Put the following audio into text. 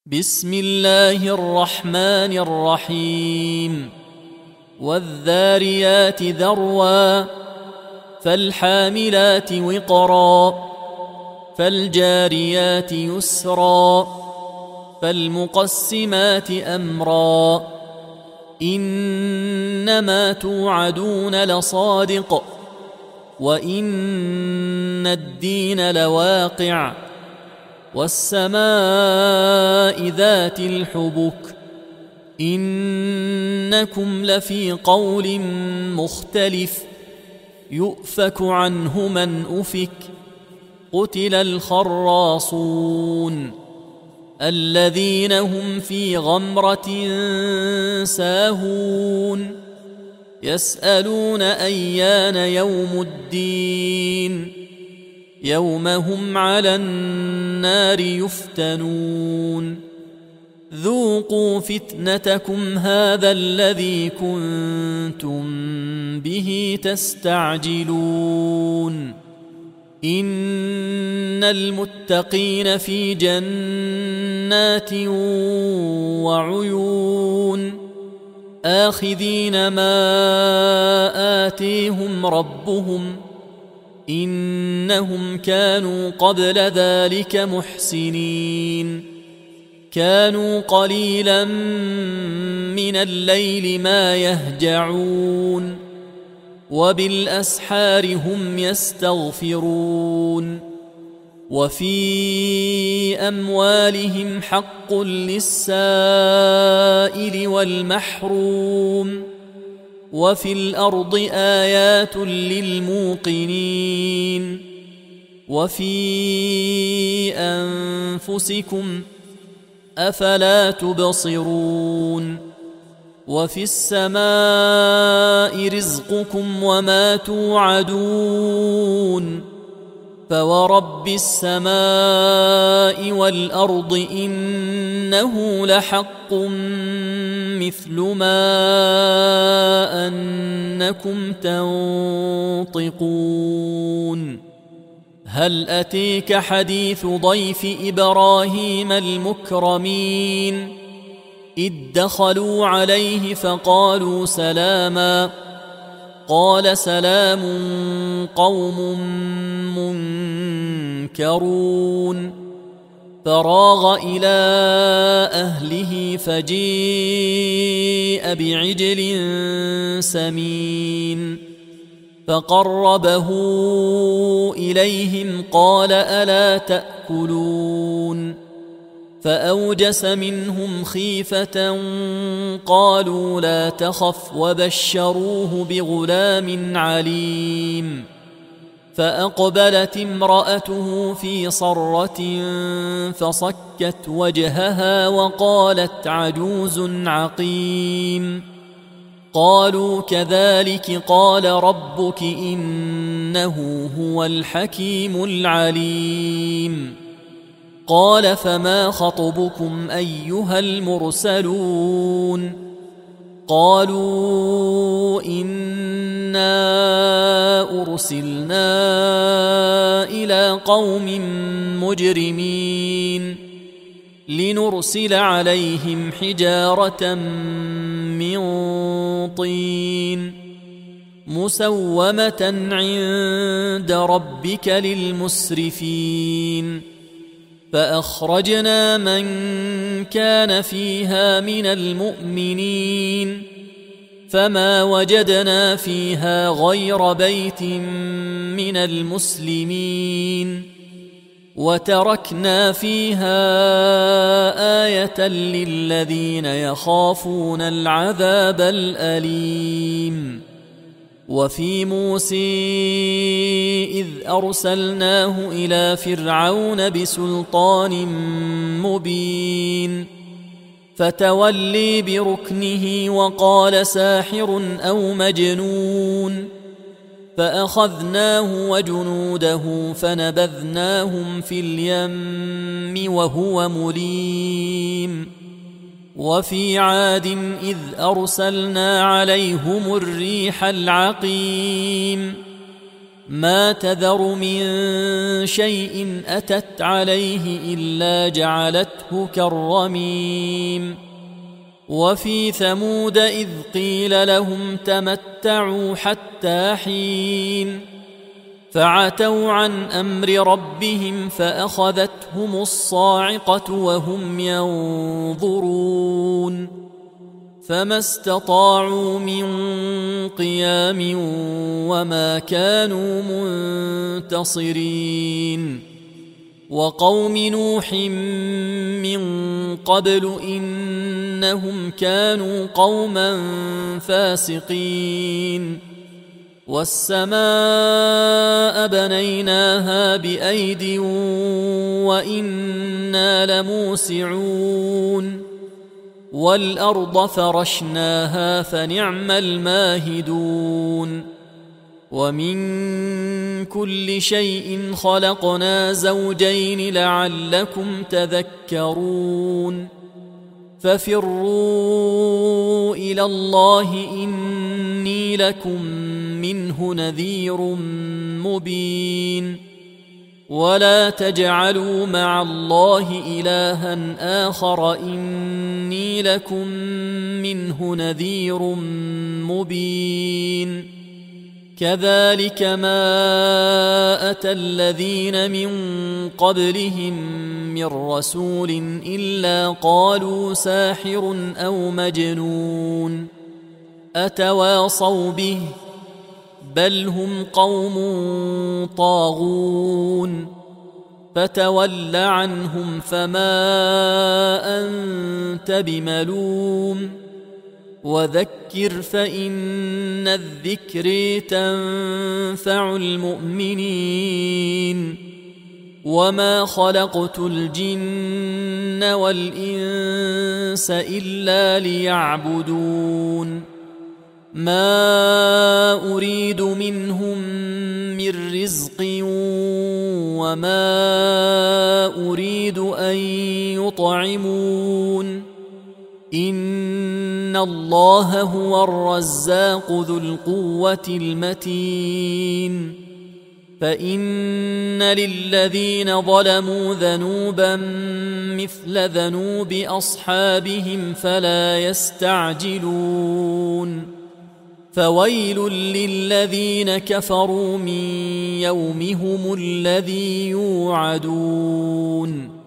بسم الله الرحمن الرحيم والذاريات ذروا فالحاملات وقرا فالجاريات يسرا فالمقسمات أمرا إنما توعدون لصادق وإن الدين لواقع والسماء ذات الحبك إنكم لفي قول مختلف يؤفك عنه من أفك قتل الخراصون الذين هم في غمرة ساهون يسألون أيان يوم الدين يوم هم على النار يفتنون ذوقوا فتنتكم هذا الذي كنتم به تستعجلون إن المتقين في جنات وعيون آخذين ما آتيهم ربهم إنهم كانوا قبل ذلك محسنين كانوا قليلا من الليل ما يهجعون وبالأسحار هم يستغفرون وفي أموالهم حق للسائل والمحروم وفي الأرض آيات للموقنين وفي أنفسكم أفلا تبصرون وفي السماء رزقكم وما توعدون فورب السماء والأرض إنه لحق مثل ما أنكم تنطقون هل أتيك حديث ضيف إبراهيم المكرمين إذ دخلوا عليه فقالوا سلاما قال سلام قوم منكرون فراغ إلى أهله فجيء بعجل سمين فقربه إليهم قال ألا تأكلون فأوجس منهم خيفة قالوا لا تخف وبشروه بغلام عليم فأقبلت امرأته في صرة فصكت وجهها وقالت عجوز عقيم قالوا كذلك قال ربك إنه هو الحكيم العليم قال فما خطبكم أيها المرسلون قالوا إنا أرسلنا إلى قوم مجرمين لنرسل عليهم حجارة من طين مسومة عند ربك للمسرفين فأخرجنا من كان فيها من المؤمنين فما وجدنا فيها غير بيت من المسلمين وتركنا فيها آية للذين يخافون العذاب الأليم وفي موسى إذ أرسلناه إلى فرعون بسلطان مبين فتولي بركنه وقال ساحر أو مجنون فأخذناه وجنوده فنبذناهم في اليم وهو مليم وفي عاد إذ أرسلنا عليهم الريح العقيم ما تذر من شيء أتت عليه إلا جعلته كالرميم وفي ثمود إذ قيل لهم تمتعوا حتى حين فعتوا عن أمر ربهم فأخذتهم الصاعقة وهم ينظرون فما استطاعوا من قيام وما كانوا منتصرين وقوم نوح من قبل إنهم كانوا قوما فاسقين والسماء بنيناها بأيد وإنا لموسعون والأرض فرشناها فنعم الماهدون ومن كل شيء خلقنا زوجين لعلكم تذكرون ففروا إلى الله إني لكم منه نذير مبين ولا تجعلوا مع الله إلها آخر إني لكم منه نذير مبين كذلك ما أتى الذين من قبلهم من رسول إلا قالوا ساحر أو مجنون أتواصوا به بل هم قوم طاغون فتول عنهم فما أنت بملوم وذكر فإن الذكر تنفع المؤمنين وما خلقت الجن والإنس إلا ليعبدون ما أريد منهم من رزق وما أريد أن يطعمون إن الله هو الرزاق ذو القوة المتين فإن للذين ظلموا ذنوبا مثل ذنوب أصحابهم فلا يستعجلون فويل للذين كفروا من يومهم الذي يوعدون